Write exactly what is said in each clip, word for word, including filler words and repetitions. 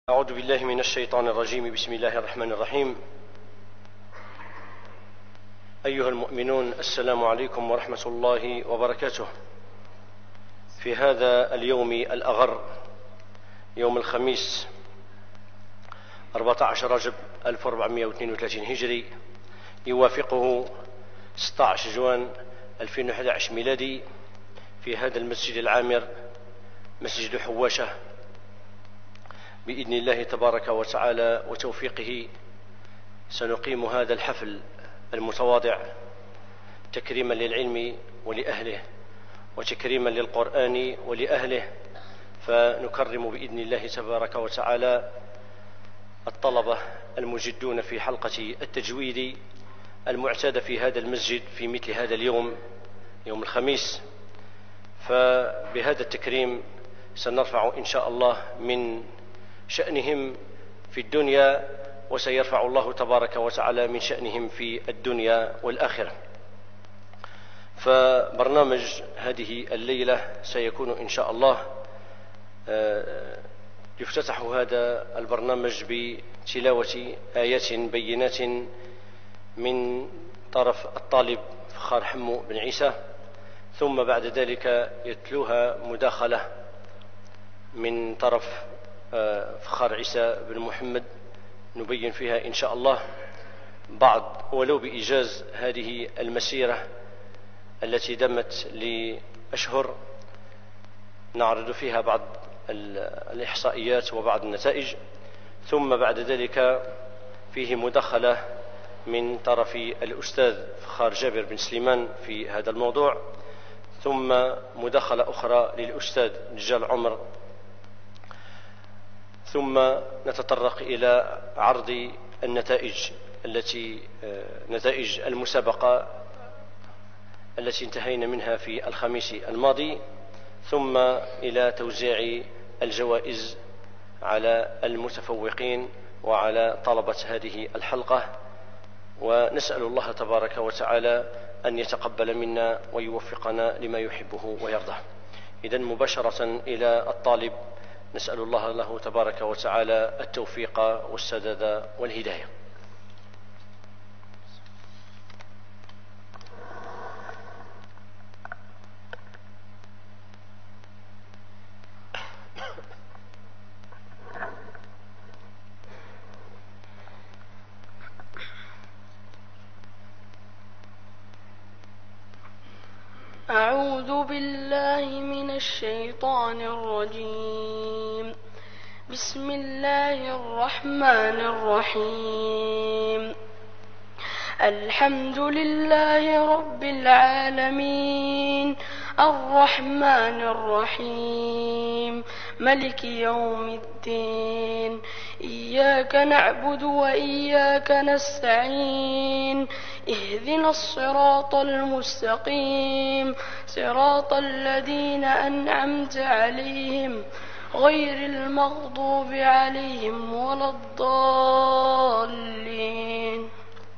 أعوذ بالله من الشيطان الرجيم. بسم الله الرحمن الرحيم. أيها المؤمنون، السلام عليكم ورحمة الله وبركاته. في هذا اليوم الأغر، يوم الخميس أربعة عشر رجب ألف وأربعمائة واثنين وثلاثين هجري، يوافقه ستة عشر جوان ألفين وأحد عشر ميلادي، في هذا المسجد العامر، مسجد حواشة، بإذن الله تبارك وتعالى وتوفيقه سنقيم هذا الحفل المتواضع تكريما للعلم ولأهله، وتكريما للقرآن ولأهله، فنكرم بإذن الله تبارك وتعالى الطلبة المجدون في حلقة التجويد المعتادة في هذا المسجد في مثل هذا اليوم، يوم الخميس. فبهذا التكريم سنرفع إن شاء الله من شأنهم في الدنيا، وسيرفع الله تبارك وتعالى من شأنهم في الدنيا والآخرة. فبرنامج هذه الليلة سيكون إن شاء الله يفتتح هذا البرنامج بتلاوة آيات بينات من طرف الطالب فخار حمو بن عيسى، ثم بعد ذلك يتلوها مداخلة من طرف فخار عيسى بن محمد، نبين فيها إن شاء الله بعض ولو بإيجاز هذه المسيرة التي دمت لأشهر، نعرض فيها بعض الإحصائيات وبعض النتائج، ثم بعد ذلك فيه مداخلة من طرف الأستاذ فخار جابر بن سليمان في هذا الموضوع، ثم مداخلة أخرى للأستاذ نجال عمر، ثم نتطرق إلى عرض النتائج التي نتائج المسابقة التي انتهينا منها في الخميس الماضي، ثم إلى توزيع الجوائز على المتفوقين وعلى طلبة هذه الحلقة، ونسأل الله تبارك وتعالى أن يتقبل منا ويوفقنا لما يحبه ويرضاه. إذن مباشرة إلى الطالب، نسأل الله له تبارك وتعالى التوفيق والسداد والهداية. أعوذ بالله من الشيطان الرجيم. بسم الله الرحمن الرحيم. الحمد لله رب العالمين، الرحمن الرحيم، ملك يوم الدين، إياك نعبد وإياك نستعين، اهدنا الصراط المستقيم، صراط الذين أنعمت عليهم غير المغضوب عليهم ولا الضالين.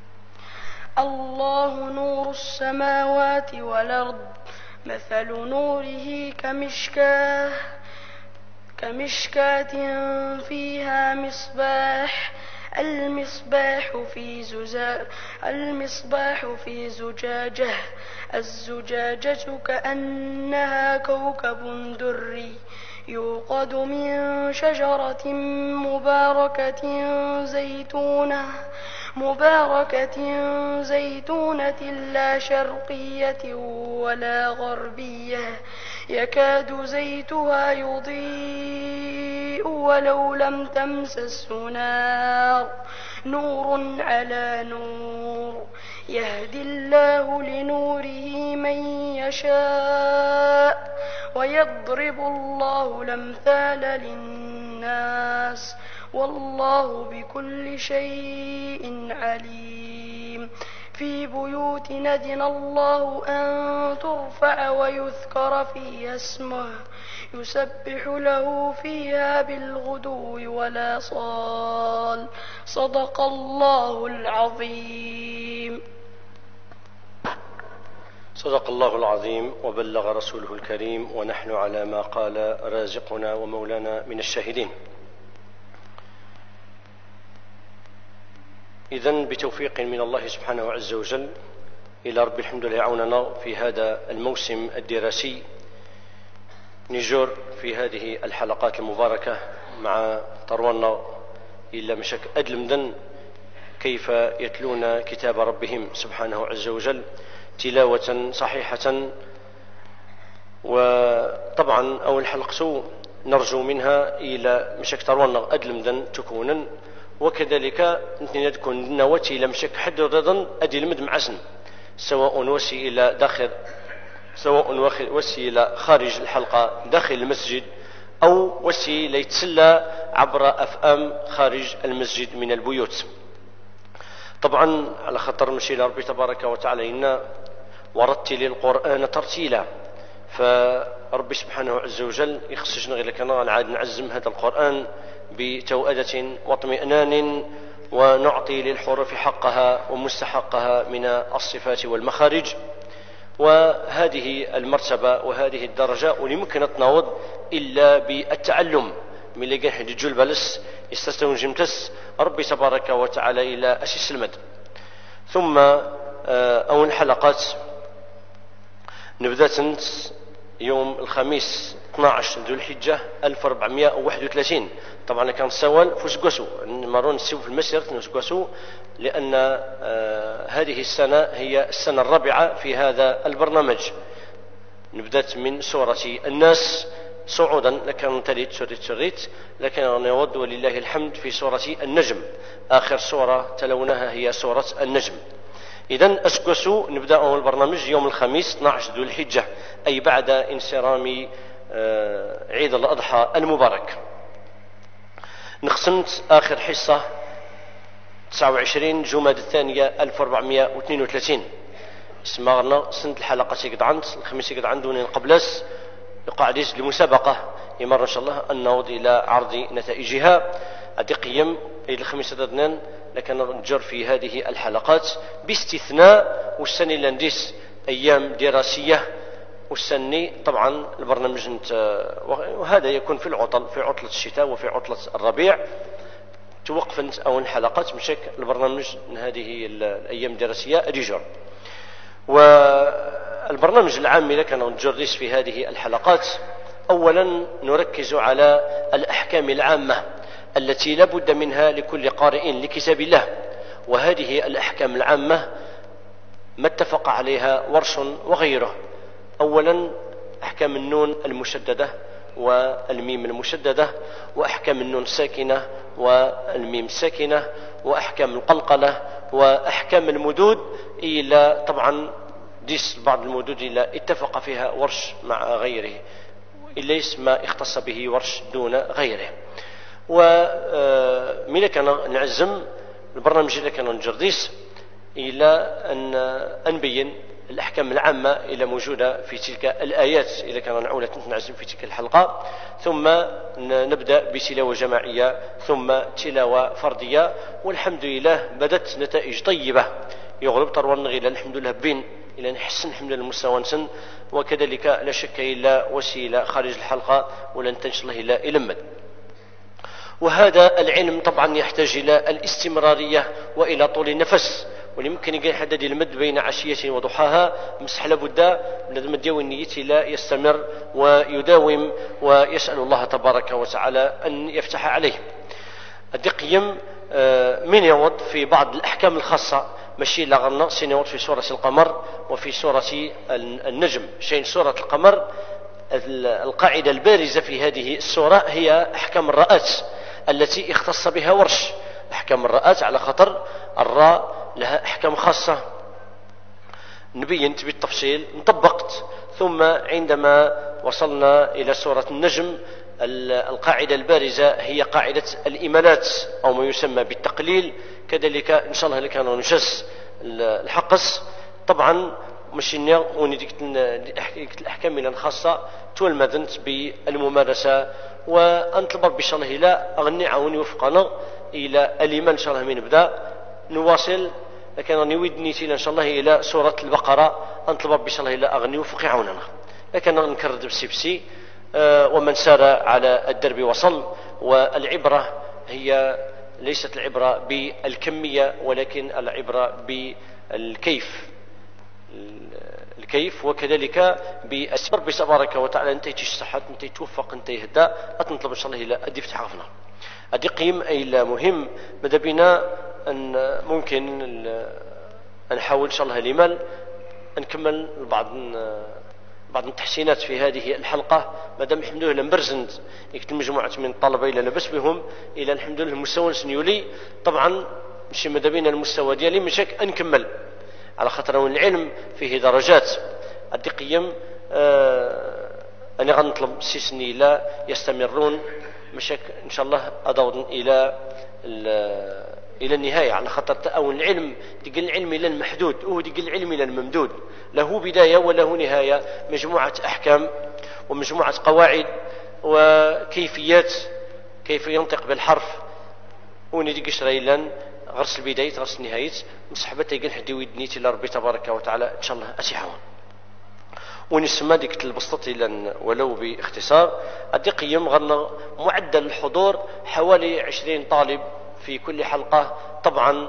الله نور السماوات والأرض، مثل نوره كمشكاة كمشكاة فيها مصباح، المصباح في زجاجة المصباح في زجاجة الزجاجة كأنها كوكب دري، يوقد من شجرة مباركة زيتونة مباركة زيتونة لا شرقية ولا غربية، يكاد زيتها يضيء ولو لم تمسسه نار، نور على نور، يهدي الله لنوره من يشاء، ويضرب الله الأمثال للناس، والله بكل شيء عليم. في بيوت أذن الله أن ترفع ويذكر فيها اسمه، يسبح له فيها بالغدو والآصال. صدق الله العظيم. صدق الله العظيم وبلغ رسوله الكريم، ونحن على ما قال رازقنا ومولانا من الشاهدين. إذن بتوفيق من الله سبحانه عز وجل إلى رب الحمد لله عوننا في هذا الموسم الدراسي، نجور في هذه الحلقات المباركة مع طروانا إلى مشاك أدلمدن كيف يتلون كتاب ربهم سبحانه عز وجل تلاوة صحيحة. وطبعا أول حلقة نرجو منها إلى مشاك طروانا أدلمدن تكونا، وكذلك نتنى تكون نواتي إلى مشاك حد رضا أدي المد معسن، سواء وسي إلى داخل سواء وسي إلى خارج الحلقة داخل المسجد، أو وسي ليتسلى عبر أفئام خارج المسجد من البيوت. طبعا على خطر مشي لربي تبارك وتعالى إنا ورتل القرآن ترتيلا، فربي سبحانه عز وجل يخصجنا غير كنا نعاد نعزم هذا القرآن بتوأدة واطمئنان، ونعطي للحروف حقها ومستحقها من الصفات والمخارج. وهذه المرتبة وهذه الدرجة ولممكن تناوض إلا بالتعلم من اللي كان حدي جول بالس يستستون جمتس ربي تبارك وتعالى إلى أسيس المد. ثم أول حلقات نبدأ يوم الخميس اثنا عشر ذو الحجة ألف وأربعمائة وواحد وثلاثين. طبعا كان سوال فسقسو مرون نسيو في المسيرة نسقسو، لأن آه هذه السنة هي السنة الرابعة في هذا البرنامج. نبدأت من سورة الناس صعودا، لكن تريد سورة سوريت، لكن نود ولله الحمد في سورة النجم. آخر سورة تلونها هي سورة النجم. إذن أسقسو نبدأ البرنامج يوم الخميس اثنا عشر ذو الحجة، أي بعد انصرام آه عيد الأضحى المبارك. نقسمت آخر حصة تسعة وعشرين جماد الثانية ألف وأربعمائة واثنين وثلاثين. اسمعنا سنة الحلقة سيقد عند الخميس يقد عندنا قبلس يقع ديس لمسابقة يمر إن شاء الله أن نعود إلى عرض نتائجها. أدي قيم إلى الخميس أدنان، لكن نجر في هذه الحلقات باستثناء والسنة لنديس أيام دراسية والسني. طبعا البرنامج وهذا يكون في العطل في عطلة الشتاء وفي عطلة الربيع. توقفت أول حلقات مشاك البرنامج من هذه الأيام الدراسية أديجر. والبرنامج العام اللي كان نجرس في هذه الحلقات، أولا نركز على الأحكام العامة التي لابد منها لكل قارئ لكتاب الله. وهذه الأحكام العامة ما اتفق عليها ورش وغيره. أولا أحكام النون المشددة والميم المشددة، وأحكام النون الساكنة والميم الساكنة، وأحكام القلقلة، وأحكام المدود إلى طبعا ديس بعض المدود إلى اتفق فيها ورش مع غيره، ليس ما اختص به ورش دون غيره. ومن كان نعزم البرنامج اللي كان نجرديس إلى أن نبين الأحكام العامة إلى موجودة في تلك الآيات إلى كان نعود نعزم في تلك الحلقة، ثم نبدأ بتلاوة جماعية ثم تلاوة فردية. والحمد لله بدت نتائج طيبة يغلب طروان غير الحمد لله بين إلى نحسن الحمد لله المستوى نسن. وكذلك لا شك إلا وسيلة خارج الحلقة ولن تنشر الله إلا إلمد. وهذا العلم طبعا يحتاج إلى الاستمرارية وإلى طول النفس، ولممكن يكون حدد المد بين عشية وضحاها مسح لابد من المديوي النية لا يستمر ويداوم، ويسأل الله تبارك وتعالى أن يفتح عليه. الدقيم من يود في بعض الأحكام الخاصة ماشي لغنا سنوات في سورة القمر وفي سورة النجم. شيء سورة القمر القاعدة البارزة في هذه السورة هي أحكام الرآت التي اختص بها ورش. أحكام الرآت على خطر الراء لها أحكام خاصة نبينت بالتفصيل انطبقت. ثم عندما وصلنا إلى سورة النجم القاعدة البارزة هي قاعدة الإمالات أو ما يسمى بالتقليل. كذلك إن شاء الله لك أنا نجس الحقص. طبعا مشينا ونديك الأحكام الخاصة تولمذنت بالممارسة، وأنطلب بإن شاء الله إلى أغني عوني وفقنا إلى الإيمان إن شاء الله من نبدأ نواصل. لكن راني ودني إن شاء الله إلى سورة البقرة أنطلب بإن شاء الله إلى أغني وفقي عوننا. لكن نكرر بسيبسي أه ومن سار على الدرب وصل. والعبرة هي ليست العبرة بالكمية ولكن العبرة بالكيف، الكيف وكذلك بالسبر ربي تبارك وتعالى انت تشتحت انت توفق انت يهدى أتنطلب إن شاء الله إلى أدي فتح غفنا أدي قيم أي مهم ماذا بنا أن ممكن نحاول إن شاء الله لمال نكمل بعض بعض التحسينات في هذه الحلقة مادام الحمد لله مبرزند يكتب مجموعة من الطلبة إلى لبس بهم إلى الحمد لله المستوى سنيولي طبعا مشي ماذا بنا المستوى ديالي مشاك نكمل على خاطر العلم فيه درجات أدي قيم آه أنا غنطلب سيسني لا يستمرون مشاك إن شاء الله أدور إلى إلى النهاية على خاطر أو العلم ديك العلم إلى المحدود هو ديك العلم إلى الممدود له بداية وله نهاية مجموعة أحكام ومجموعة قواعد وكيفيات كيف ينطق بالحرف ونديك شريلا غرس البداية غرس النهاية مصحبتي يقول حدي ويدنيتي لربي تبارك وتعالى إن شاء الله أسيحون ونسمى ديك البسطة لن ولو باختصار أدي قيم غرنا معدل الحضور حوالي عشرين طالب في كل حلقة طبعا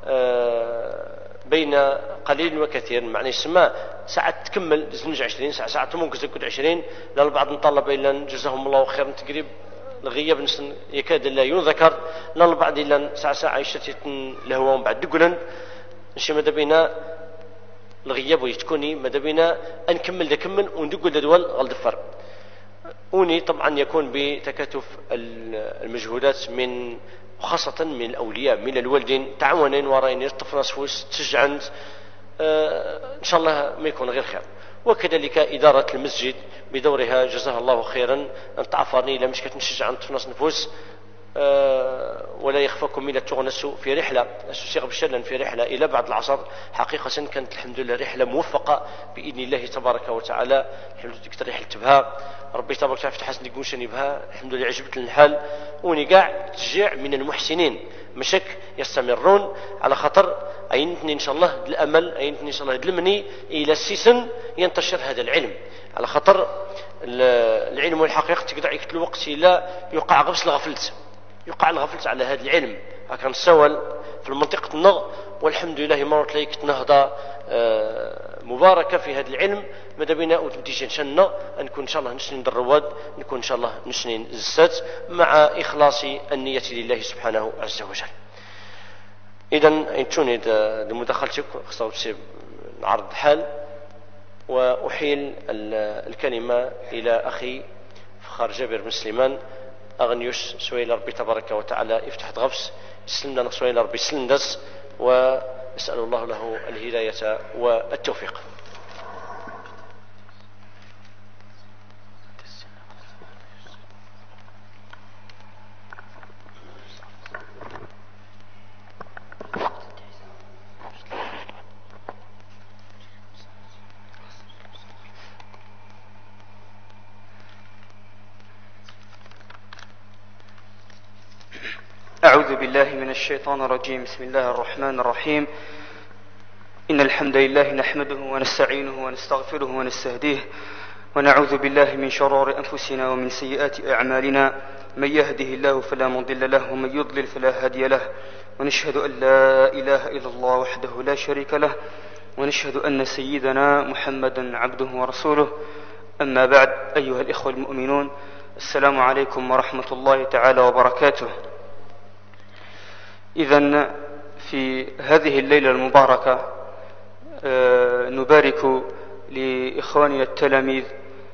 بين قليل وكثير معنى يسمى ساعة تكمل زنج عشرين ساعة ساعة ممكن تكون عشرين للبعض من طلب إلا جزاهم الله خيرا تقريب الغياب نسن يكاد لا يذكر للبعض إلا ساعة ساعة يشتت لهو بعد دقلا نشي ماذا بينا الغياب ويتكوني ماذا بينا نكمل دكمل وندقل دول غلدفر وني طبعا يكون بتكاتف المجهودات من وخاصة من الأولياء من الوالدين تعاونين وراين يطفنا نصفوس تشجعن آه إن شاء الله ما يكون غير خير وكذلك إدارة المسجد بدورها جزاها الله خيرا أن تعفرني إلى مش كتنشجع عن طفنا نفوس آه ولا يخفاكم من التغنس في رحلة السيغ بشلا في رحلة إلى بعد العصر حقيقة كانت الحمد لله رحلة موفقة بإذن الله تبارك وتعالى الحمد لله تكتر رحلة بها ربي تبارك وتعالى فتح حسن يقوشني بها الحمد لله عجبت الحال ونقاع تشجيع من المحسنين مشك يستمرون على خطر أينتني إن شاء الله الأمل أينتني إن شاء الله المني إلى السيسن ينتشر هذا العلم على خطر العلم والحقيقة تقدر يكتل وقت لا يقع غبس الغفلت يقع الغفلت على هذا العلم هكذا نسول في المنطقة النغ والحمد لله مرت ليك نهضة مباركة في هذا العلم ماذا بنا وتمتيجين شنا نكون إن شاء الله نسنين الرواد نكون إن شاء الله نسنين الزسات مع إخلاص النية لله سبحانه عز وجل. إذن انتوني لمداخلتك خصوصا نعرض الحال وأحيل الكلمة إلى أخي فخار جابر بن سليمان أغنيوس سويل ربي تبارك وتعالى يفتح غفس يسلم لنا سويل ربي سلم دس ونسأل الله له الهداية والتوفيق. أعوذ بالله من الشيطان الرجيم. بسم الله الرحمن الرحيم. إن الحمد لله نحمده ونستعينه ونستغفره ونستهديه ونعوذ بالله من شرور أنفسنا ومن سيئات أعمالنا من يهده الله فلا مضل له ومن يضلل فلا هادي له ونشهد أن لا إله إلا الله وحده لا شريك له ونشهد أن سيدنا محمدا عبده ورسوله. أما بعد أيها الإخوة المؤمنون السلام عليكم ورحمة الله تعالى وبركاته. إذن في هذه الليلة المباركة نبارك لإخواننا التلاميذ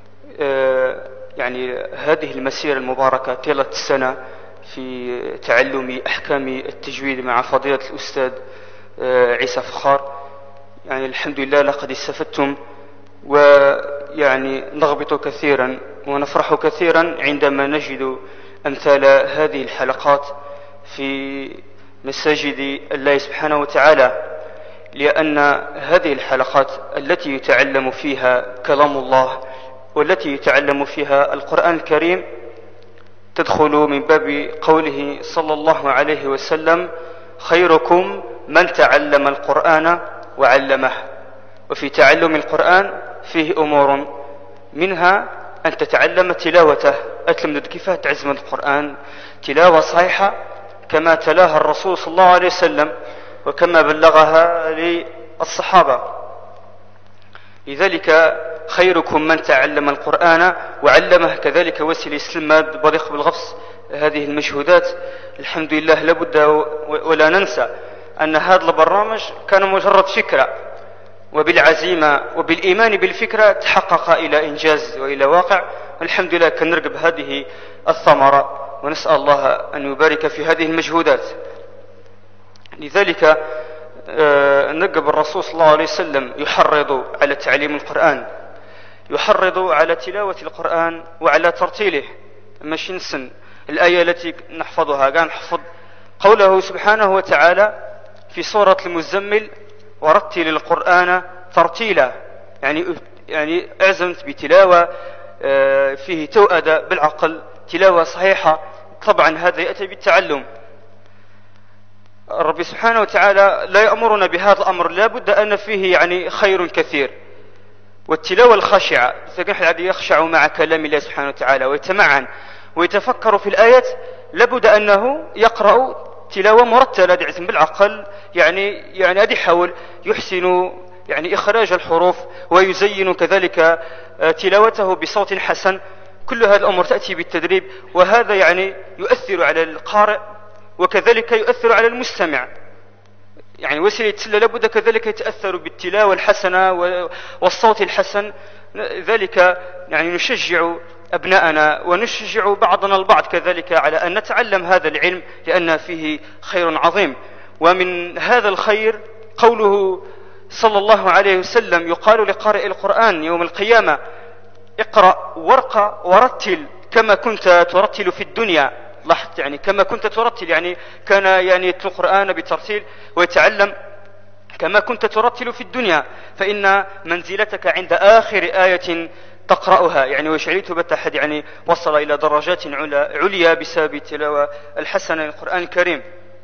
يعني هذه المسيرة المباركة طيلة السنة في تعلم أحكام التجويد مع فضيلة الأستاذ عيسى فخار. يعني الحمد لله لقد استفدتم ويعني نغبط كثيرا ونفرح كثيرا عندما نجد أمثال هذه الحلقات في مساجد الله سبحانه وتعالى، لأن هذه الحلقات التي يتعلم فيها كلام الله والتي يتعلم فيها القرآن الكريم تدخل من باب قوله صلى الله عليه وسلم خيركم من تعلم القرآن وعلمه. وفي تعلم القرآن فيه أمور منها أن تتعلم تلاوته أتلم كيف تعزم القرآن تلاوة صحيحة كما تلاها الرسول صلى الله عليه وسلم وكما بلغها للصحابة. لذلك خيركم من تعلم القرآن وعلمه. كذلك وسيل السلماد بريق بالغفص هذه المجهودات. الحمد لله لابد ولا ننسى أن هذا البرنامج كان مجرد فكرة، وبالعزيمة وبالإيمان بالفكرة تحقق إلى إنجاز وإلى واقع. الحمد لله كنرقب هذه الثمرة، ونسأل الله أن يبارك في هذه المجهودات. لذلك نرقب الرسول صلى الله عليه وسلم يحرض على تعليم القرآن، يحرض على تلاوة القرآن وعلى ترتيله. ماشي نسن الآية التي نحفظها كان نحفظ قوله سبحانه وتعالى في سورة المزمل: ورتل القرآن ترتيلا. يعني يعني أعزمت بتلاوة فيه توأدة بالعقل، تلاوة صحيحة. طبعا هذا يأتي بالتعلم. ربي سبحانه وتعالى لا يأمرنا بهذا الأمر، لا بد أن فيه يعني خير كثير. والتلاوة الخاشعة الذي يخشع مع كلام الله سبحانه وتعالى ويتمعن ويتفكر في الآيات، لابد أنه يقرأ تلاوة مرتلة دعزم بالعقل. يعني يعني أدي حاول يحسن يعني إخراج الحروف ويزين كذلك تلاوته بصوت حسن. كل هذه الأمور تأتي بالتدريب، وهذا يعني يؤثر على القارئ وكذلك يؤثر على المستمع. يعني وسيلة التلاوة لابد كذلك يتأثر بالتلاوة الحسنة والصوت الحسن. ذلك يعني نشجع أبناءنا ونشجع بعضنا البعض كذلك على أن نتعلم هذا العلم، لأن فيه خير عظيم. ومن هذا الخير قوله صلى الله عليه وسلم: يقال لقارئ القرآن يوم القيامة: اقرأ وارقى ورتل كما كنت ترتل في الدنيا. لاحظت يعني كما كنت ترتل، يعني كان يعني يتلو القرآن بترتيل ويتعلم كما كنت ترتل في الدنيا، فإن منزلتك عند آخر آية تقرأها. يعني وشعريت بتحد يعني وصل إلى درجات عليا بسبب التلاوة الحسنة للقرآن الكريم.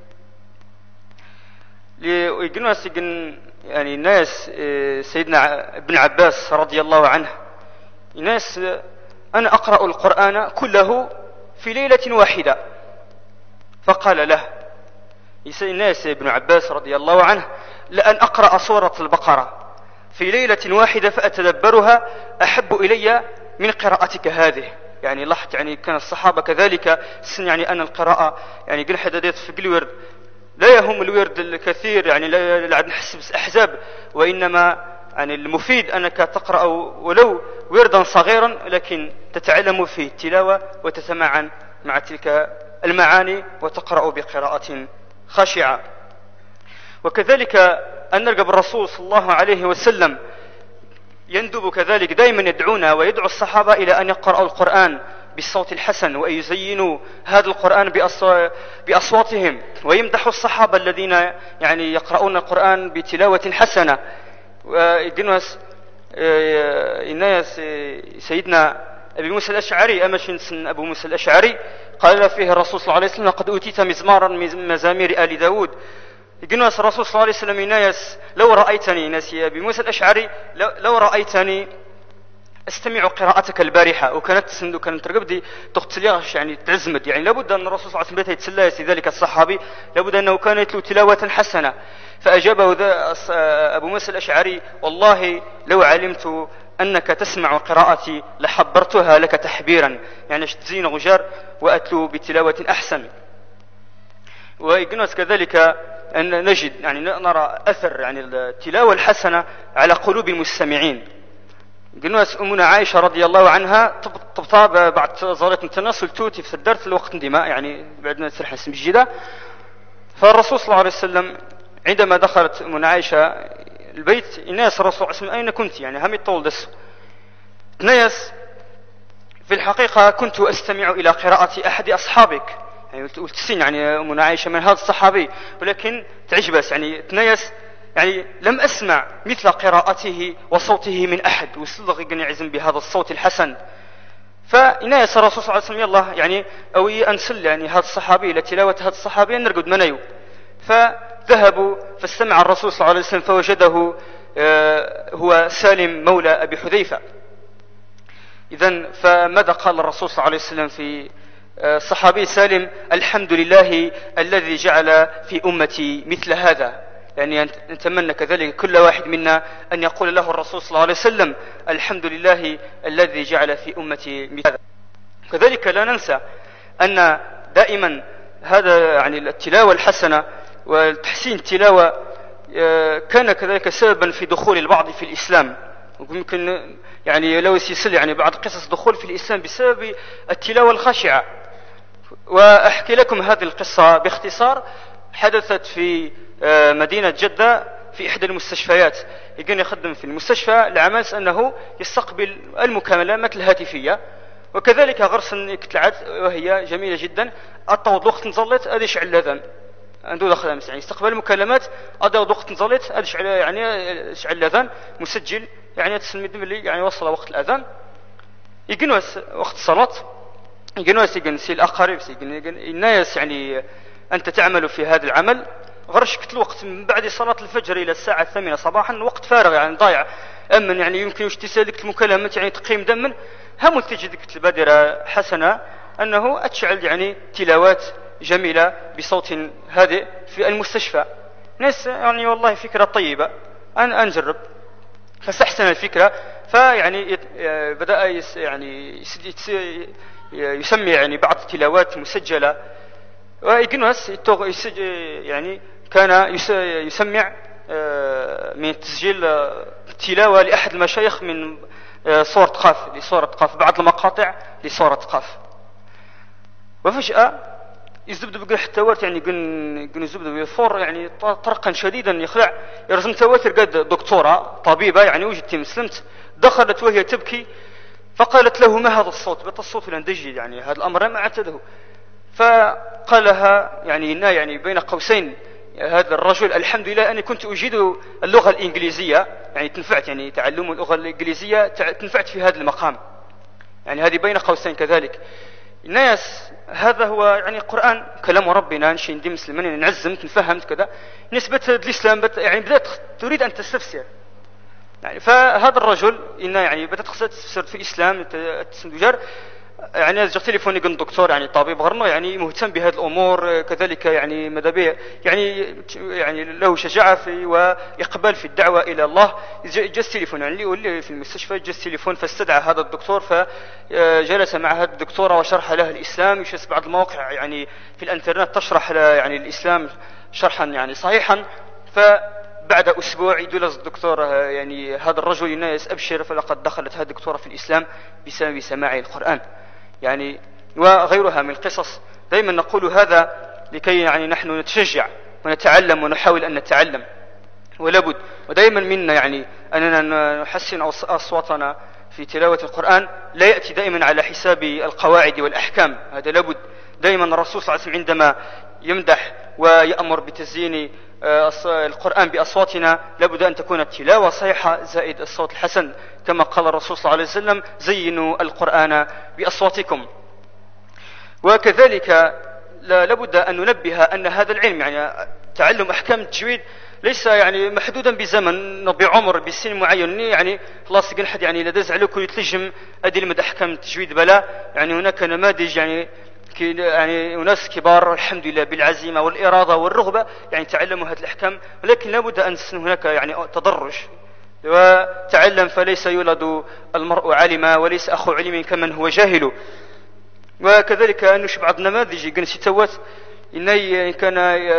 يقولون يعني الناس سيدنا ابن عباس رضي الله عنه، الناس أنا أقرأ القرآن كله في ليلة واحدة. فقال له الناس ابن عباس رضي الله عنه: لأن أقرأ سورة البقرة في ليلة واحدة فأتدبرها أحب إلي من قراءتك هذه. يعني لاحظت يعني كان الصحابة كذلك سن يعني أن القراءة يعني قل حدادات في قل ورد لا يهم الورد الكثير، يعني لا نحسب أحزاب، وإنما يعني المفيد أنك تقرأ ولو وردا صغيرا لكن تتعلم فيه التلاوة وتتمعن مع تلك المعاني وتقرأ بقراءة خاشعة. وكذلك أن نرقب الرسول صلى الله عليه وسلم يندب كذلك دائما يدعونا ويدعو الصحابة إلى أن يقرأوا القرآن بالصوت الحسن وأن يزينوا هذا القرآن بأصواتهم، ويمدحوا الصحابة الذين يعني يقرؤون القرآن بتلاوة حسنة. ويقولون الناس سيدنا أبي موسى الأشعري أمش أبو موسى الأشعري قال فيه الرسول صلى الله عليه وسلم: قد أوتيت مزمارا من مزامير آل داود. يقولون الرسول صلى الله عليه وسلم: ناس لو رأيتني ناس يا أبي موسى الأشعري لو, لو رأيتني استمع قراءتك البارحة. وكانت تسند وكانت ترقبدي تقتليغش يعني تعزمد. يعني لابد أن الرسول صلى الله عليه وسلم يتسلى ذلك الصحابي، لابد أنه كان يتلو تلاوة حسنة. فأجابه أبو موسى الأشعري: والله لو علمت أنك تسمع قراءتي لحبرتها لك تحبيرا، يعني تزين غجار وأتلو بتلاوة أحسن. ويقنص كذلك أن نجد يعني نرى أثر يعني التلاوة الحسنة على قلوب المستمعين. قلنا أمنا عائشة رضي الله عنها طبطاب بعد ظلت التناسل توتي في الدرس الوقت دماء يعني بعدنا سرح اسم الجدة. فالرسول صلى الله عليه وسلم عندما دخلت أمنا عائشة البيت الناس الرسول اسم أين كنت يعني هم يطول دس ناس. في الحقيقة كنت أستمع إلى قراءة أحد أصحابك يعني تسين يعني أمنا عائشة من هذا الصحابي، ولكن تعجبس يعني تنايس يعني لم أسمع مثل قراءته وصوته من أحد وصلغ يعزم بهذا الصوت الحسن. فإنايس الرسول صلى الله عليه وسلم يلا يعني أوي أنسل يعني هذا الصحابي لتلاوة هذا الصحابي نرقد منيو. فذهبوا فاستمع الرسول صلى الله عليه وسلم فوجده هو سالم مولى أبي حذيفة. إذن فماذا قال الرسول صلى الله عليه وسلم في الصحابي سالم: الحمد لله الذي جعل في أمتي مثل هذا. يعني نتمنى كذلك كل واحد منا أن يقول له الرسول صلى الله عليه وسلم: الحمد لله الذي جعل في أمتي مثل هذا. كذلك لا ننسى أن دائما هذا يعني التلاوة الحسنة وتحسين التلاوة كان كذلك سببا في دخول البعض في الإسلام. ويمكن يعني لو يسلسل يعني بعض قصص دخول في الإسلام بسبب التلاوة الخاشعة. وأحكي لكم هذه القصة باختصار. حدثت في مدينة جدة في إحدى المستشفيات. يكون يخدم في المستشفى العمل أنه يستقبل المكالمات الهاتفية، وكذلك غرس كتلعت وهي جميلة جدا. أطود وقت نزلت أدي شعل الأذان عنده دخل أمس يعني استقبال المكالمات أدي وقت نزلت أدي شعل يعني شعل الأذان مسجل يعني تسمي اللي يعني وصل وقت الأذان. يجنوس وقت الصلاة يجنوس يجنسي الأقارب يجن الناس يعني أنت تعمل في هذا العمل غرشك الوقت من بعد صلاة الفجر إلى الساعة الثامنة صباحا وقت فارغ يعني ضايع. أمن يعني يمكن تسالك المكالمات يعني تقيم دما هم تجدك البادرة حسنة أنه أتشعل يعني تلاوات جميلة بصوت هادئ في المستشفى. ناس يعني والله فكرة طيبة أن أنجرب فاستحسن الفكرة. فيعني بدأ يعني يسمي يعني بعض التلاوات مسجلة ويجنس يعني كان يسمع من تسجيل التلاوة لأحد المشايخ من صورة قاف لصورة قاف بعض المقاطع لصورة قاف. وفجأة يزبد بقى حتى وارت يعني قن قن يزبد بفور يعني طرقا شديدا يخلع يرزم تواتر قد دكتورة طبيبة يعني وجدت مسلمت دخلت وهي تبكي فقالت له: ما هذا الصوت؟ بط الصوت لندجي يعني هذا الأمر ما اعتده. فقال لها يعني إن يعني بين قوسين هذا الرجل: الحمد لله أني كنت أجيد اللغة الإنجليزية يعني تنفعت يعني تعلم اللغة الإنجليزية تنفعت في هذا المقام. يعني هذه بين قوسين كذلك. الناس هذا هو يعني القرآن كلام ربنا نشي ندي مسلمين نعزمت نفهمت كذا نسبة الإسلام يعني بدأت تريد أن تستفسر يعني. فهذا الرجل إنه يعني بدأت تستفسر في الإسلام التسندجار يعني جاء تليفوني قلت دكتور يعني طبيب غرنا يعني مهتم بهذه الأمور كذلك يعني ماذا به يعني يعني له شجاعة في وإقبال في الدعوة إلى الله. جاء التليفون يعني اللي في المستشفى جاء التليفون فاستدعى هذا الدكتور فجلس مع هذا الدكتورة وشرح له الإسلام. يشوف بعض المواقع يعني في الانترنت تشرح يعني الإسلام شرحا يعني صحيحا. فبعد أسبوع يجلس الدكتور يعني هذا الرجل الناس أبشر فلقد دخلت هذه الدكتورة في الإسلام بسبب سماع القرآن يعني وغيرها من القصص. دائما نقول هذا لكي يعني نحن نتشجع ونتعلم ونحاول أن نتعلم ولابد. ودائما منا يعني أننا نحسن أصواتنا في تلاوة القرآن لا يأتي دائما على حساب القواعد والأحكام. هذا لابد. دائما الرسول صلى الله عليه وسلم عندما يمدح ويأمر بتزيين القرآن بأصواتنا لابد أن تكون التلاوة صحيحة زائد الصوت الحسن كما قال الرسول صلى الله عليه وسلم: زينوا القرآن بأصواتكم. وكذلك لابد أن ننبه أن هذا العلم يعني تعلم أحكام التجويد ليس يعني محدودا بزمن بعمر بسن معين يعني خلاص يقول حد يعني لدز على كل يتلجم أدي المد أحكام التجويد بلا يعني هناك نماذج يعني يعني أناس كبار الحمد لله بالعزيمة والإرادة والرغبة يعني تعلموا هذه الأحكام. ولكن لابد أن هناك يعني تدرج وتعلم فليس يولد المرء عالما وليس أخو علم كمن هو جاهل. وكذلك أن بعض النماذج يقول ستوات إن كان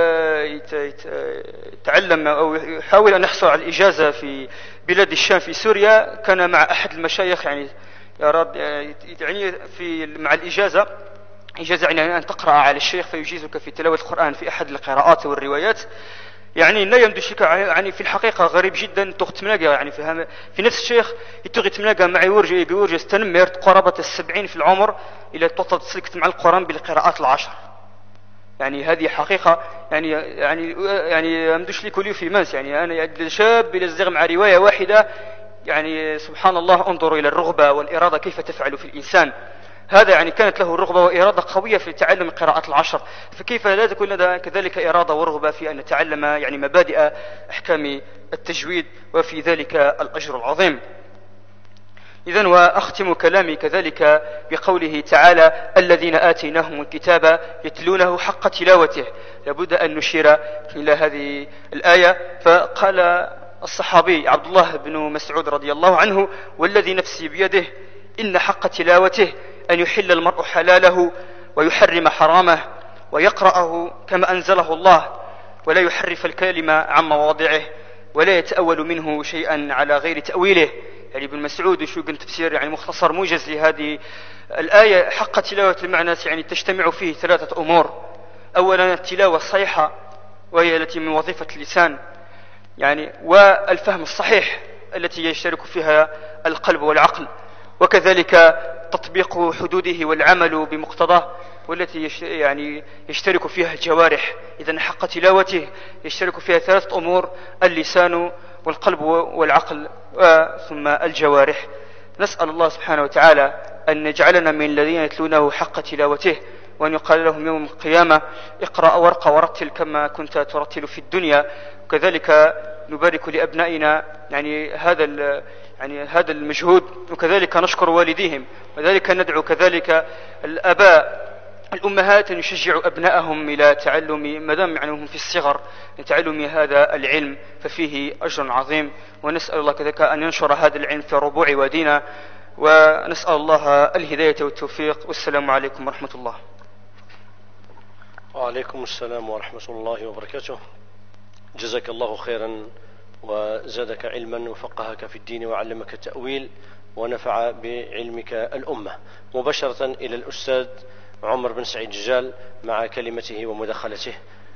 يتعلم أو يحاول أن يحصل على الإجازة في بلاد الشام في سوريا كان مع أحد المشايخ يعني يراد يعني في مع الإجازة إجازة يعني أن تقرأ على الشيخ فيجيزك في تلاوة القرآن في أحد القراءات والروايات يعني لا يمدشك يعني في الحقيقة غريب جدا تغتملاقى يعني في, في نفس الشيخ يتغي تملاقى معي ورجي يورجي استنمر قرابة السبعين في العمر إلى توصل تسلكت مع القرآن بالقراءات العشر. يعني هذه حقيقة يعني يعني يعني يمدش لي كل في ماس يعني أنا شاب يلزغ مع رواية واحدة يعني سبحان الله. انظروا إلى الرغبة والإرادة كيف تفعل في الإنسان. هذا يعني كانت له رغبة وإرادة قوية في تعلم القراءات العشر فكيف لا تكون لنا كذلك إرادة ورغبة في أن نتعلم يعني مبادئ أحكام التجويد وفي ذلك الأجر العظيم. إذن وأختم كلامي كذلك بقوله تعالى الذين آتيناهم الكتاب يتلونه حق تلاوته. لابد أن نشير إلى هذه الآية. فقال الصحابي عبد الله بن مسعود رضي الله عنه والذي نفسي بيده إن حق تلاوته أن يحل المرء حلاله ويحرم حرامه ويقرأه كما أنزله الله ولا يحرف الكلمة عن مواضعه ولا يتأول منه شيئا على غير تأويله. يعني ابن مسعود شو قلت تفسير يعني مختصر موجز لهذه الآية. حق تلاوة المعنى يعني تجتمع فيه ثلاثة أمور. أولا التلاوة الصحيحة وهي التي من وظيفة اللسان يعني، والفهم الصحيح التي يشترك فيها القلب والعقل، وكذلك تطبيق حدوده والعمل بمقتضاه والتي يعني يشترك فيها الجوارح. إذن حق تلاوته يشترك فيها ثلاثة أمور: اللسان والقلب والعقل ثم الجوارح. نسأل الله سبحانه وتعالى أن يجعلنا من الذين يتلونه حق تلاوته، وأن يقال لهم يوم القيامة اقرأ وارقى ورتل كما كنت ترتل في الدنيا. وكذلك نبارك لأبنائنا يعني هذا يعني هذا المجهود، وكذلك نشكر والديهم، وذلك ندعو كذلك الآباء الأمهات أن يشجعوا أبنائهم إلى تعلم ما دام يعني هم في الصغر لتعلم هذا العلم ففيه أجر عظيم. ونسأل الله كذلك أن ينشر هذا العلم في ربوع وادينا، ونسأل الله الهداية والتوفيق. والسلام عليكم ورحمة الله. وعليكم السلام ورحمة الله وبركاته. جزاك الله خيرا وزادك علما وفقهك في الدين وعلمك التأويل ونفع بعلمك الأمة. مباشرة إلى الأستاذ عمر بن سعيد جزال مع كلمته ومداخلته.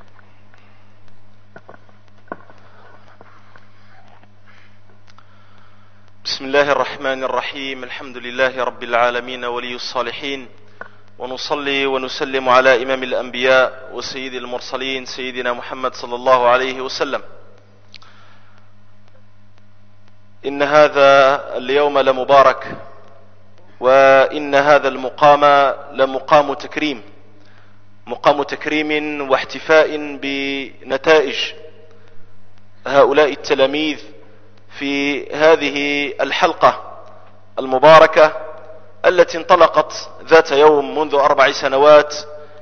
بسم الله الرحمن الرحيم. الحمد لله رب العالمين ولي الصالحين، ونصلي ونسلم على إمام الأنبياء وسيد المرسلين سيدنا محمد صلى الله عليه وسلم. إن هذا اليوم لمبارك، وإن هذا المقام لمقام تكريم، مقام تكريم واحتفاء بنتائج هؤلاء التلاميذ في هذه الحلقة المباركة التي انطلقت ذات يوم منذ أربع سنوات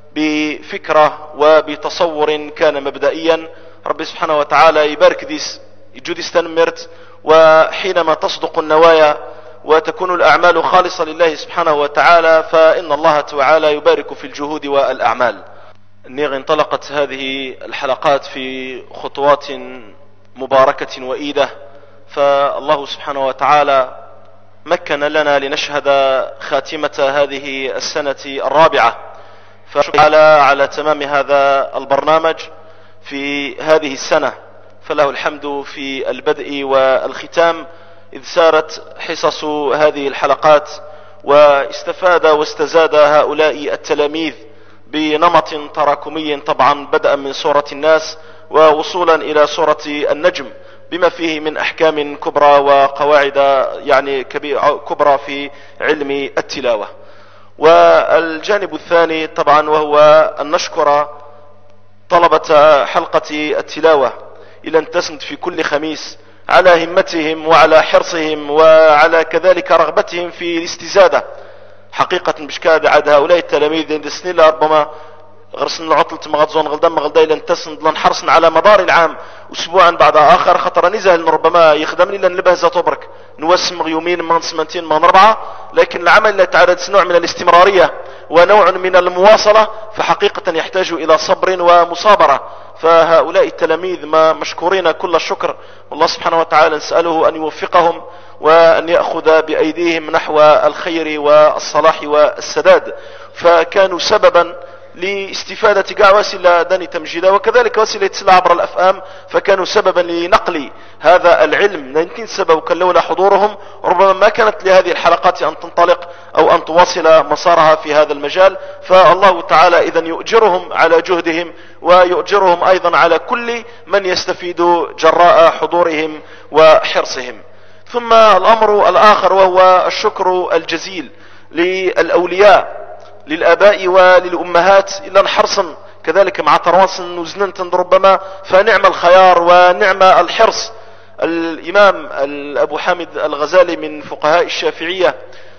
بفكرة وبتصور كان مبدئيا. رب سبحانه وتعالى يبارك ديس يجود استنمرت، وحينما تصدق النوايا وتكون الأعمال خالصة لله سبحانه وتعالى فإن الله تعالى يبارك في الجهود والأعمال. نيغ انطلقت هذه الحلقات في خطوات مباركة وإيدة، فالله سبحانه وتعالى مكن لنا لنشهد خاتمة هذه السنة الرابعة، فشكر على تمام هذا البرنامج في هذه السنة، فله الحمد في البدء والختام، إذ سارت حصص هذه الحلقات واستفاد واستزاد هؤلاء التلاميذ بنمط تراكمي طبعا، بدءا من سورة الناس ووصولا إلى سورة النجم بما فيه من أحكام كبرى وقواعد يعني كبرى في علم التلاوة. والجانب الثاني طبعا وهو أن نشكر طلبة حلقة التلاوة إلى أن تسند في كل خميس على همتهم وعلى حرصهم وعلى كذلك رغبتهم في الاستزادة. حقيقة بشكاد عاد هؤلاء التلاميذ عند السنين ربما غرسن العطلة مغضزون غلدان مغلداي لن تسند لن حرصن على مدار العام أسبوعا بعد آخر خطر نزهل ربما يخدمني لن لبهزة طبرك نوسم يومين من سمنتين من أربعة، لكن العمل لا تعرض نوع من الاستمرارية ونوع من المواصلة، فحقيقة يحتاج إلى صبر ومصابرة. فهؤلاء التلاميذ ما مشكورين كل الشكر، والله سبحانه وتعالى نسأله أن يوفقهم وأن يأخذ بأيديهم نحو الخير والصلاح والسداد، فكانوا سببا لاستفادة قاع وسيلة داني تمجيدا وكذلك وسيلة تسلع عبر الأفهام، فكانوا سببا لنقل هذا العلم. يمكن سبب كان لولا حضورهم ربما ما كانت لهذه الحلقات أن تنطلق أو أن تواصل مسارها في هذا المجال. فالله تعالى إذن يؤجرهم على جهدهم ويؤجرهم أيضا على كل من يستفيد جراء حضورهم وحرصهم. ثم الأمر الآخر وهو الشكر الجزيل للأولياء للآباء وللأمهات إلا نحرصا كذلك مع ترواص وزننت ربما، فنعم الخيار ونعم الحرص الإمام أبو حامد الغزالي من فقهاء الشافعية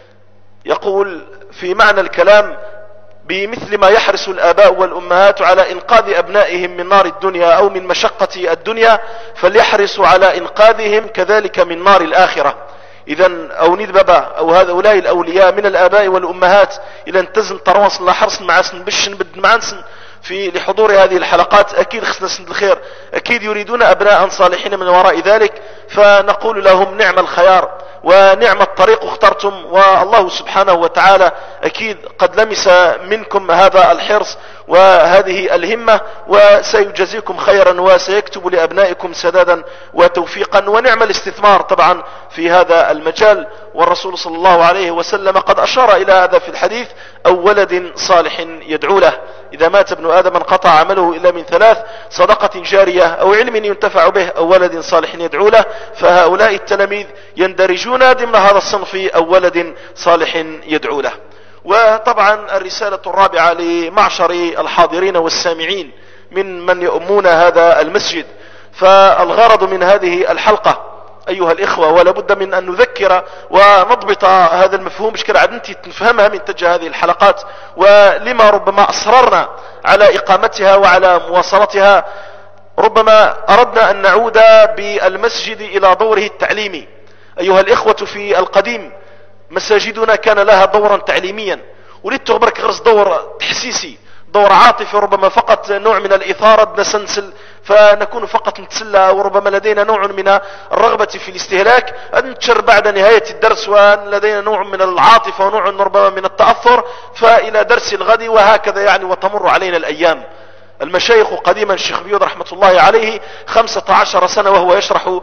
يقول في معنى الكلام: بمثل ما يحرص الآباء والأمهات على إنقاذ أبنائهم من نار الدنيا أو من مشقة الدنيا، فليحرصوا على إنقاذهم كذلك من نار الآخرة. إذن أو ندببا أو هؤلاء الأولياء من الآباء والأمهات إلى أن تزن ترواص لا حرص مع سن بشن بد معنسن في لحضور هذه الحلقات. أكيد خصنا سند الخير، أكيد يريدون أبناء صالحين من وراء ذلك، فنقول لهم نعم الخيار ونعم الطريق اخترتم، والله سبحانه وتعالى أكيد قد لمس منكم هذا الحرص وهذه الهمة، وسيجزيكم خيرا وسيكتب لأبنائكم سدادا وتوفيقا. ونعم الاستثمار طبعا في هذا المجال، والرسول صلى الله عليه وسلم قد أشار إلى هذا في الحديث: أو ولد صالح يدعو له. إذا مات ابن آدم انقطع عمله إلا من ثلاث: صدقة جارية أو علم ينتفع به أو ولد صالح يدعو له. فهؤلاء التلاميذ يندرجون ضمن هذا الصنف: أو ولد صالح يدعو له. وطبعا الرسالة الرابعة لمعشر الحاضرين والسامعين من من يؤمون هذا المسجد، فالغرض من هذه الحلقة أيها الإخوة، ولا بد من أن نذكر ونضبط هذا المفهوم بشكل عاد أنت تفهمها من تجاه هذه الحلقات، ولما ربما أصررنا على إقامتها وعلى مواصلتها. ربما أردنا أن نعود بالمسجد إلى دوره التعليمي. أيها الإخوة، في القديم مساجدنا كان لها دورا تعليميا، وليد تغبرك غرس دور تحسيسي، دور عاطفي، ربما فقط نوع من الإثارة نسنسل فنكون فقط نتسلى، وربما لدينا نوع من الرغبة في الاستهلاك، ننشر بعد نهاية الدرس ولدينا نوع من العاطفة ونوع ربما من التأثر، فإلى درس الغد، وهكذا يعني وتمر علينا الأيام. المشايخ قديما الشيخ بيوض رحمة الله عليه خمسة عشر سنة وهو يشرح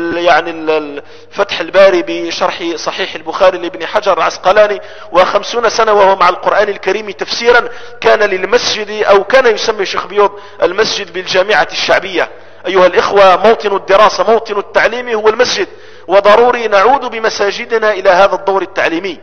يعني فتح الباري بشرح صحيح البخاري لابن حجر العسقلاني، وخمسون سنة وهو مع القرآن الكريم تفسيرا. كان للمسجد أو كان يسمي الشيخ بيوض المسجد بالجامعة الشعبية. أيها الإخوة، موطن الدراسة موطن التعليم هو المسجد، وضروري نعود بمساجدنا إلى هذا الدور التعليمي.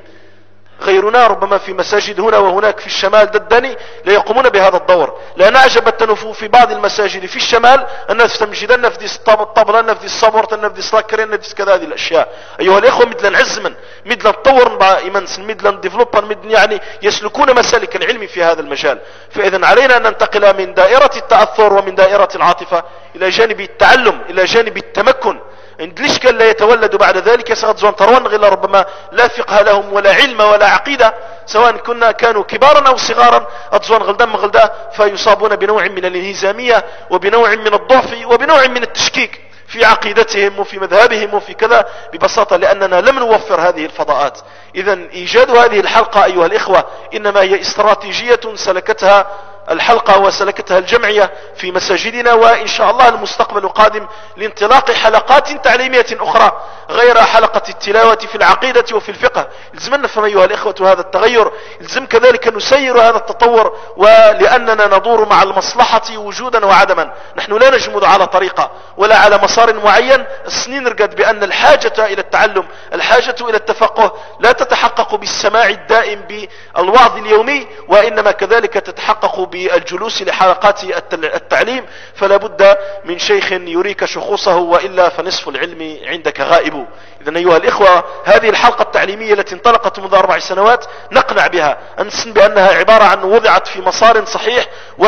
غيرنا ربما في مساجد هنا وهناك في الشمال ددني لا يقومون بهذا الدور. لا نعجب التنفو في بعض المساجد في الشمال الناس تمجدن نفدي الطبلة نفدي الصبورة نفدي السلاكرين نفدي كذا هذه الأشياء. أيها الإخوة، مثل نعزمن مثل نطور إيمانسن مثل ديفلوبر مثل يعني يسلكون مسالك العلم في هذا المجال. فإذا علينا أن ننتقل من دائرة التأثر ومن دائرة العاطفة إلى جانب التعلم، إلى جانب التمكن. ليش كان لا يتولد بعد ذلك سغد زوان تروان غير ربما لا فقه لهم ولا علم ولا عقيدة، سواء كنا كانوا كبارا أو صغارا، أتزوان غلدان مغلدا، فيصابون بنوع من الانهزامية وبنوع من الضعف وبنوع من التشكيك في عقيدتهم وفي مذهبهم وفي كذا، ببساطة لأننا لم نوفر هذه الفضاءات. إذا إيجاد هذه الحلقة أيها الإخوة إنما هي استراتيجية سلكتها الحلقة وسلكتها الجمعية في مساجدنا، وإن شاء الله المستقبل قادم لانطلاق حلقات تعليمية أخرى غير حلقة التلاوة في العقيدة وفي الفقه. لازم نفهم أيها الإخوة هذا التغير، لازم كذلك نسير هذا التطور، ولأننا ندور مع المصلحة وجودا وعدما. نحن لا نجمد على طريقة ولا على مسار معين. السنين رقد بأن الحاجة إلى التعلم، الحاجة إلى التفقه لا تتحقق بالسماع الدائم بالوعظ اليومي، وإنما كذلك تتحقق بالجلوس لحلقات التعليم. فلا بد من شيخ يريك شخوصه، وإلا فنصف العلم عندك غائب. إذن أيها الإخوة، هذه الحلقة التعليمية التي انطلقت منذ أربع سنوات نقنع بها، أنسن بأنها عبارة عن وضعت في مسار صحيح،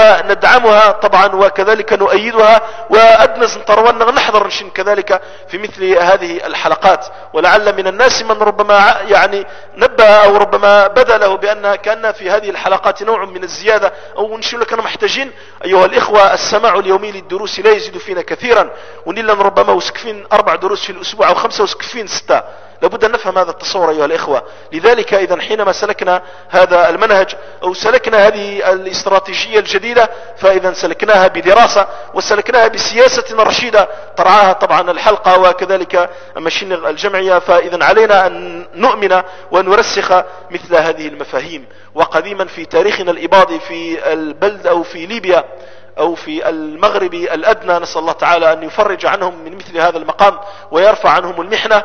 وندعمها طبعا وكذلك نؤيدها، وأدنز نطرون نحضر نشن كذلك في مثل هذه الحلقات. ولعل من الناس من ربما يعني نبه أو ربما بدا له بأن كان في هذه الحلقات نوع من الزيادة، أو نشيل كانوا محتاجين. أيها الإخوة، السماع اليومي للدروس لا يزيد فينا كثيرا، ونلا ربما وسكفين أربع دروس في الأسبوع أو خمسة وسكفين ستة. لابد أن نفهم هذا التصور أيها الإخوة. لذلك إذا حينما سلكنا هذا المنهج أو سلكنا هذه الاستراتيجية الجديدة، فإذا سلكناها بدراسة وسلكناها بسياسة رشيدة ترعاها طبعا الحلقة وكذلك مشين الجمعية. فإذا علينا أن نؤمن ونرسخ مثل هذه المفاهيم. وقديما في تاريخنا الإباضي في البلد أو في ليبيا أو في المغرب الأدنى، نسأل الله تعالى أن يفرج عنهم من مثل هذا المقام ويرفع عنهم المحنة.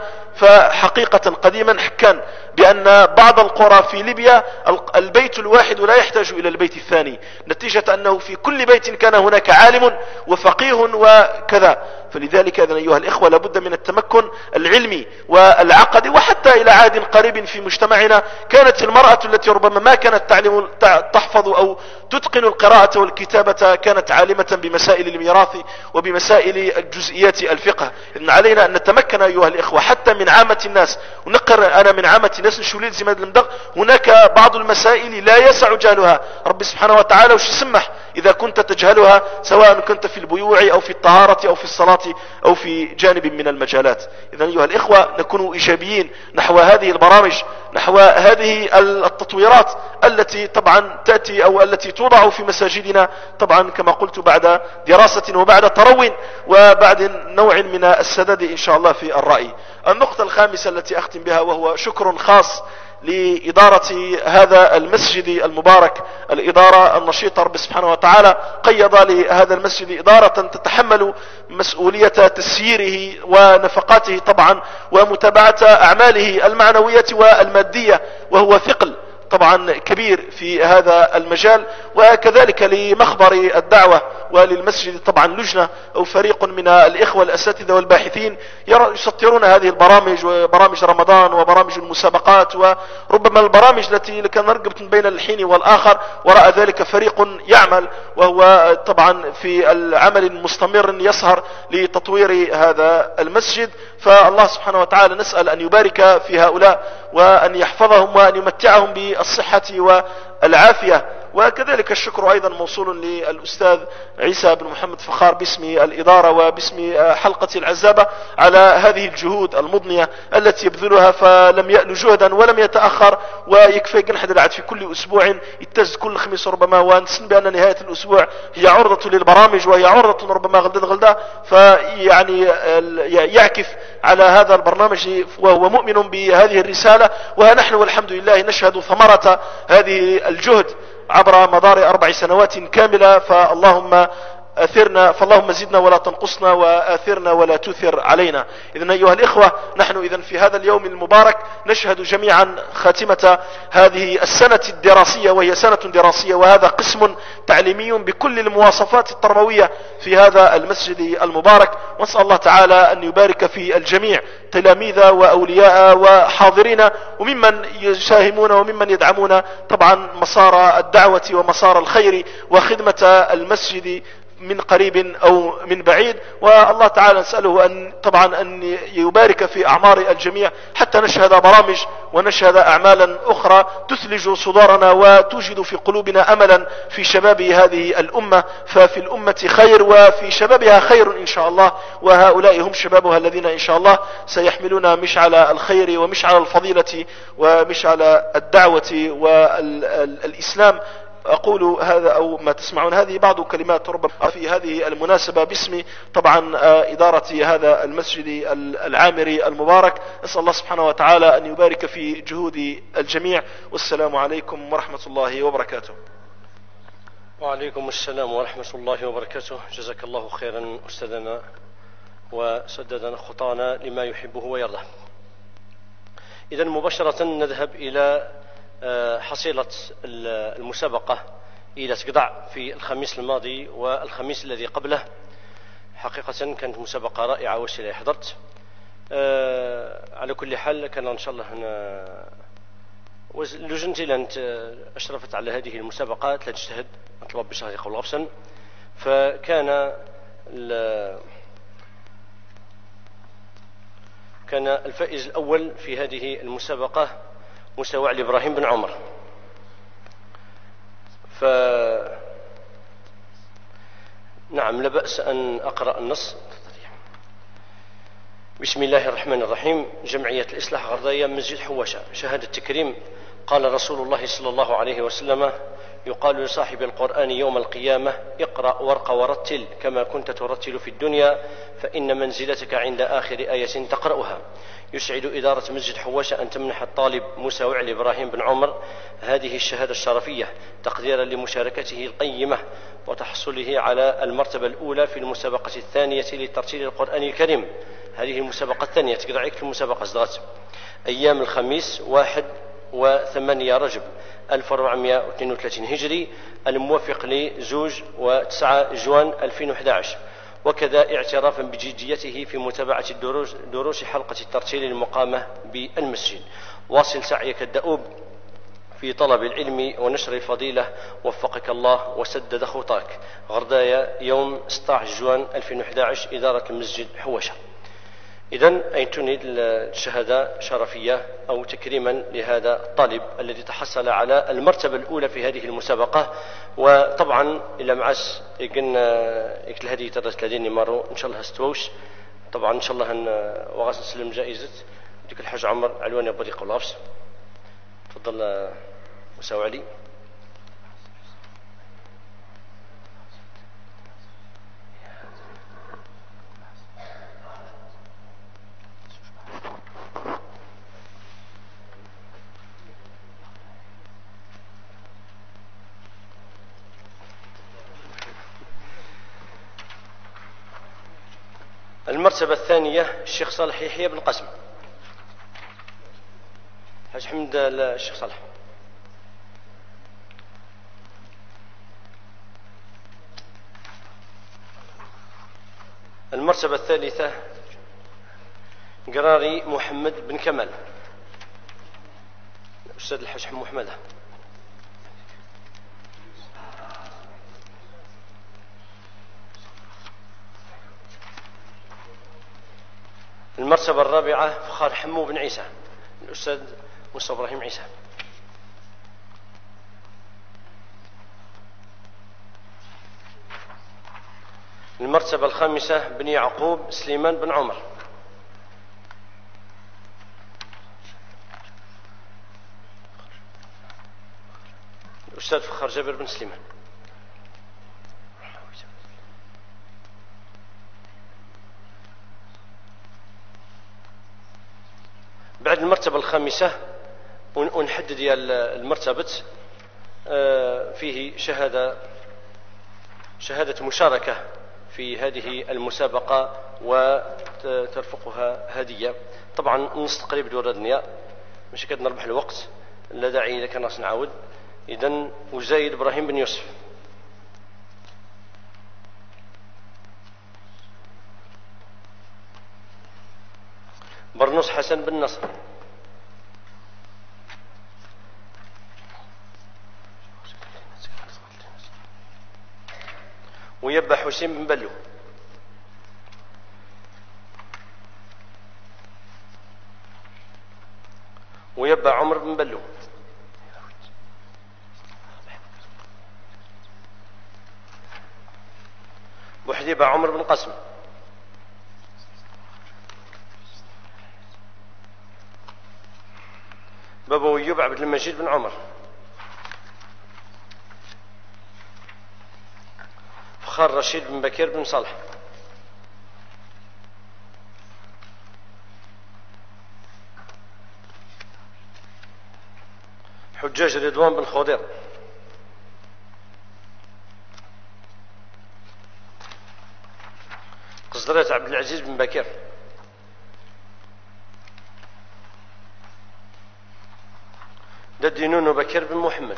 فحقيقة قديما كان بأن بعض القرى في ليبيا البيت الواحد لا يحتاج إلى البيت الثاني، نتيجة أنه في كل بيت كان هناك عالم وفقيه وكذا. فلذلك إذن أيها الإخوة لابد من التمكن العلمي والعقدي. وحتى إلى عهد قريب في مجتمعنا كانت المرأة التي ربما ما كانت تعلم تحفظ أو تتقن القراءة والكتابة كانت عالمة بمسائل الميراث وبمسائل الجزئيات الفقه. إذن علينا أن نتمكن أيها الإخوة حتى من عامة الناس، ونقر أنا من عامة الناس نشوليل زماد المدغ هناك بعض المسائل لا يسع جهلها. ربي سبحانه وتعالى وش سمح إذا كنت تجهلها سواء كنت في البيوع أو في الطهارة أو في الصلاة أو في جانب من المجالات. إذن أيها الإخوة نكون إيجابيين نحو هذه البرامج، نحو هذه التطويرات التي طبعا تأتي أو التي توضع في مساجدنا، طبعا كما قلت بعد دراسة وبعد ترو وبعد نوع من السداد إن شاء الله في الرأي. النقطة الخامسة التي أختم بها وهو شكر خاص لإدارة هذا المسجد المبارك، الإدارة النشيطة. رب سبحانه وتعالى قيض لهذا المسجد إدارة تتحمل مسؤولية تسييره ونفقاته طبعا ومتابعة أعماله المعنوية والمادية، وهو ثقل طبعا كبير في هذا المجال. وكذلك لمخبر الدعوة وللمسجد طبعا لجنة أو فريق من الإخوة الأساتذة والباحثين يسطرون هذه البرامج وبرامج رمضان وبرامج المسابقات وربما البرامج التي كان رقبت بين الحين والآخر. وراء ذلك فريق يعمل وهو طبعا في العمل مستمر يسهر لتطوير هذا المسجد. فالله سبحانه وتعالى نسأل أن يبارك في هؤلاء وأن يحفظهم وأن يمتعهم بالصحة والعافية. وكذلك الشكر أيضا موصول للأستاذ عيسى بن محمد فخار باسم الإدارة وباسم حلقة العزابة على هذه الجهود المضنية التي يبذلها، فلم يأل جهدا ولم يتأخر. ويكفي قنحد العد في كل أسبوع يتز كل خميس ربما، ونسن بأن نهاية الأسبوع هي عرضة للبرامج وهي عرضة ربما غلدة غلدة، فيعني يعكف على هذا البرنامج وهو مؤمن بهذه الرسالة. ونحن والحمد لله نشهد ثمرة هذه الجهد عبر مدار أربع سنوات كاملة. فاللهم أثرنا فاللهم زدنا ولا تنقصنا وآثرنا ولا تثر علينا. إذن أيها الإخوة نحن إذن في هذا اليوم المبارك نشهد جميعا خاتمة هذه السنة الدراسية، وهي سنة دراسية وهذا قسم تعليمي بكل المواصفات التربوية في هذا المسجد المبارك. وأسأل الله تعالى أن يبارك في الجميع تلاميذ وأولياء وحاضرين وممن يساهمون وممن يدعمون طبعا مسار الدعوة ومسار الخير وخدمة المسجد من قريب أو من بعيد. والله تعالى نسأله أن طبعا أن يبارك في أعمار الجميع حتى نشهد برامج ونشهد أعمالا أخرى تثلج صدورنا وتوجد في قلوبنا أملا في شباب هذه الأمة. ففي الأمة خير وفي شبابها خير إن شاء الله، وهؤلاء هم شبابها الذين إن شاء الله سيحملون مشعل الخير ومشعل الفضيلة ومشعل الدعوة والإسلام. أقول هذا أو ما تسمعون هذه بعض كلمات ربما في هذه المناسبة باسم طبعا إدارة هذا المسجد العامري المبارك. أسأل الله سبحانه وتعالى أن يبارك في جهود الجميع، والسلام عليكم ورحمة الله وبركاته. وعليكم السلام ورحمة الله وبركاته. جزاك الله خيرا أستاذنا وسددنا خطانا لما يحبه ويرضى. إذن مباشرة نذهب إلى حصيلة المسابقة إلى تقضع في الخميس الماضي والخميس الذي قبله. حقيقة كانت مسابقة رائعة وسيلة حضرت. على كل حال كان إن شاء الله هنا لجنتي لأن أشرفت على هذه المسابقة لا تجتهد أطلب بشهر قبل غفصا. فكان كان الفائز الأول في هذه المسابقة مساوع لإبراهيم بن عمر. ف نعم لا بأس أن أقرأ النص. بسم الله الرحمن الرحيم. جمعية الإصلاح غرداية مسجد حواشة. شهادة تكريم. قال رسول الله صلى الله عليه وسلم: يقال لصاحب القرآن يوم القيامة: اقرأ وارق ورتل كما كنت ترتل في الدنيا فإن منزلتك عند آخر آية تقرأها. يسعد إدارة مسجد حواشة أن تمنح الطالب موسى وعلي إبراهيم بن عمر هذه الشهادة الشرفية تقديرا لمشاركته القيمة وتحصله على المرتبة الأولى في المسابقة الثانية لترتيل القرآن الكريم. هذه المسابقة الثانية تقدعيك في المسابقة صدغت أيام الخميس واحد وثمانية رجب ألف وأربعمائة واثنين وثلاثين هجري الموافق لزوج وتسعة جوان ألفين وأحد عشر. وكذا اعترافا بجديته في متابعة الدروس دروس حلقة الترتيل المقامة بالمسجد. واصل سعيك الدؤوب في طلب العلم ونشر الفضيلة، وفقك الله وسدد خطاك. غردايا يوم ستة عشر جوان ألفين وأحد عشر، إدارة المسجد حوشة. إذن أين تنيد الشهادة شرفية أو تكريما لهذا الطالب الذي تحصل على المرتبة الأولى في هذه المسابقة. وطبعا إلا معس يقلنا يكل هذه تدرس الذين مروا إن شاء الله هستوش. طبعا إن شاء الله هن وغاس نسلم جائزة ديك الحاج عمر علواني بريق الغفص. تفضل مساوي علي. المرتبة الثانية الشيخ صالح يحيى بن قاسم. حاج حمد الشيخ صالح. المرتبة الثالثة قراري محمد بن كمال، الأستاذ الحاج محمد. المرتبة الرابعة فخار حمو بن عيسى، الأستاذ موسى إبراهيم عيسى. المرتبة الخامسة بن يعقوب سليمان بن عمر، الأستاذ فخر جابر بن سليمان. بعد المرتبة الخامسة ونحدد ديال المرتبة فيه شهادة شهادة مشاركة في هذه المسابقة وترفقها هدية. طبعا نص تقريبا دور الدنيا مش كد نربح الوقت، لا داعي إذا كان راس نعاود. إذن وزايد إبراهيم بن يوسف، برنوس حسن بن نصر، ويبا حسين بن بلو، ويبا عمر بن بلو، بوحديبة عمر بن قاسم، بابا ويوب عبد المجيد بن عمر، فخار رشيد بن بكير بن صالح، حجاج رضوان بن خضير، قصدرات عبد العزيز بن بكير، ددينون بكير بن محمد،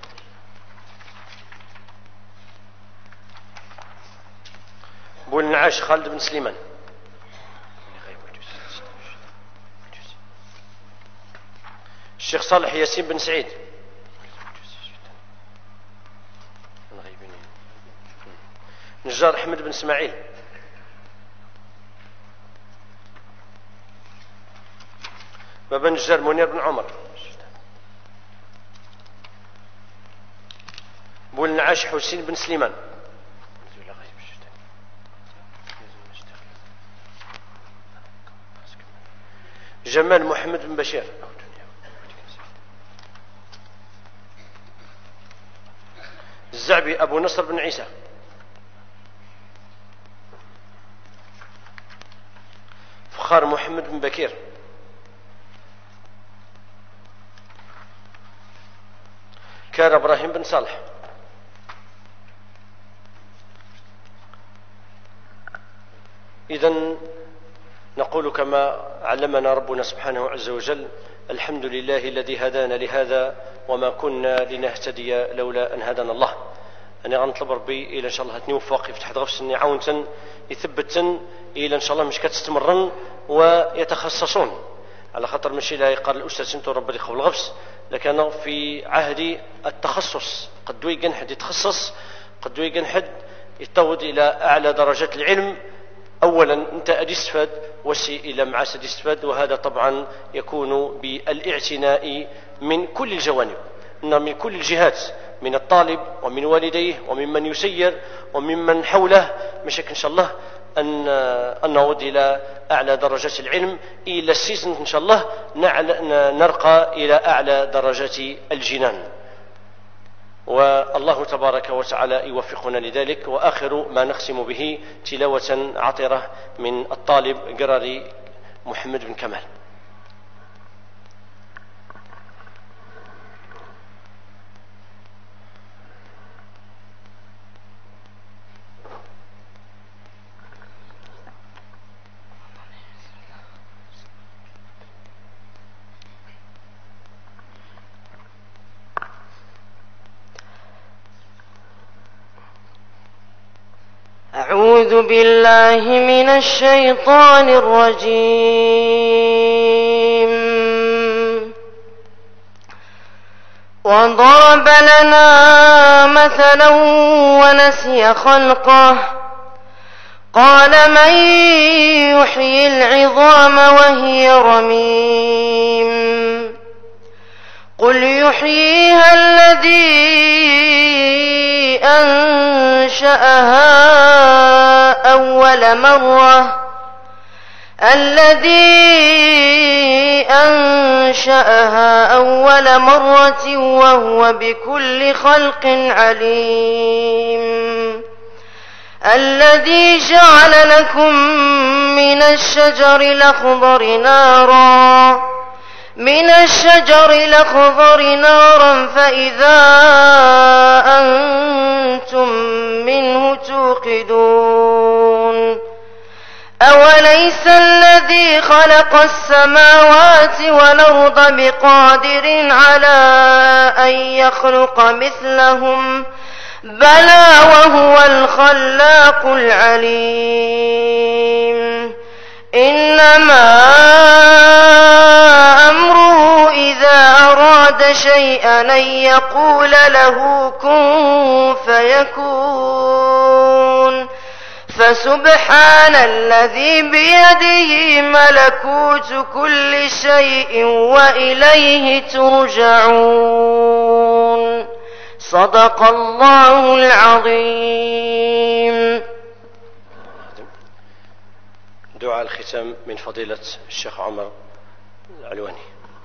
بولنعاش خالد بن سليمان، الشيخ صالح ياسين بن سعيد، نجار أحمد بن اسماعيل، بابا نجار منير بن عمر، بولنعاش حسين بن سليمان، جمال محمد بن بشير، الزعبي أبو نصر بن عيسى، فخار محمد بن بكير، كان إبراهيم بن صالح، إذن نقول كما علمنا ربنا سبحانه عز وجل: الحمد لله الذي هدانا لهذا وما كنا لنهتدي لولا أن هدانا الله. أنا غنطلب ربي إلى إن شاء الله تنوفق يفتح غفص إني عاونة يثبتن الى ان شاء الله مش كتستمرن ويتخصصون، على خاطر ماشي لا يقال الاستاذ سنتو ربي يخوف الغفص، لكن في عهد التخصص قد يقن حد يتخصص، قد يقن حد يتوض الى اعلى درجات العلم. اولا انت ادي استفاد وسي الى معاس ادي استفاد، وهذا طبعا يكون بالاعتناء من كل الجوانب، من كل الجهات، من الطالب ومن والديه وممن يسير وممن حوله، مشاك ان شاء الله ان ان نعود الى اعلى درجات العلم، الى السيزن ان شاء الله نرقى الى اعلى درجات الجنان، والله تبارك وتعالى يوفقنا لذلك. واخر ما نختم به تلاوة عطرة من الطالب قراري محمد بن كمال. أعوذ بالله من الشيطان الرجيم. وضرب لنا مثلا ونسي خلقه قال من يحيي العظام وهي رميم قل يحييها الذي أنشأها أول مرة الذي أنشأها أول مرة وهو بكل خلق عليم الذي جعل لكم من الشجر الأخضر نارا من الشجر الأخضر نارا فإذا أنتم منه توقدون أوليس الذي خلق السماوات والأرض بقادر على أن يخلق مثلهم بلى وهو الخلاق العليم إنما أمره إذا أراد شيئا أن يقول له كن فيكون فسبحان الذي بيده ملكوت كل شيء وإليه ترجعون صدق الله العظيم. دعاء الختام من فضيلة الشيخ عمر العلواني.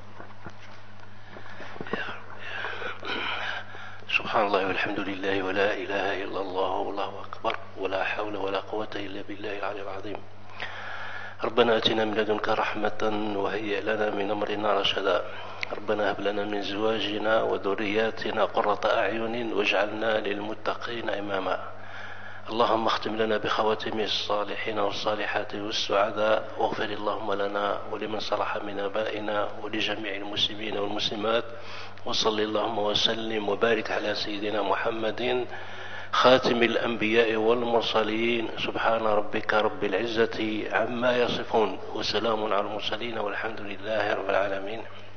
سبحان الله والحمد لله ولا إله إلا الله والله أكبر ولا حول ولا قوة إلا بالله العلي العظيم. ربنا آتنا من لدنك رحمة وهيئ لنا من أمرنا رشدا. ربنا هب لنا من زواجنا وذرياتنا قرة أعين واجعلنا للمتقين إماما. اللهم اختم لنا بخواتم الصالحين والصالحات والسعداء، واغفر اللهم لنا ولمن صلح من آبائنا ولجميع المسلمين والمسلمات، وصل اللهم وسلم وبارك على سيدنا محمد خاتم الأنبياء والمرسلين. سبحان ربك رب العزة عما يصفون وسلام على المرسلين والحمد لله رب العالمين.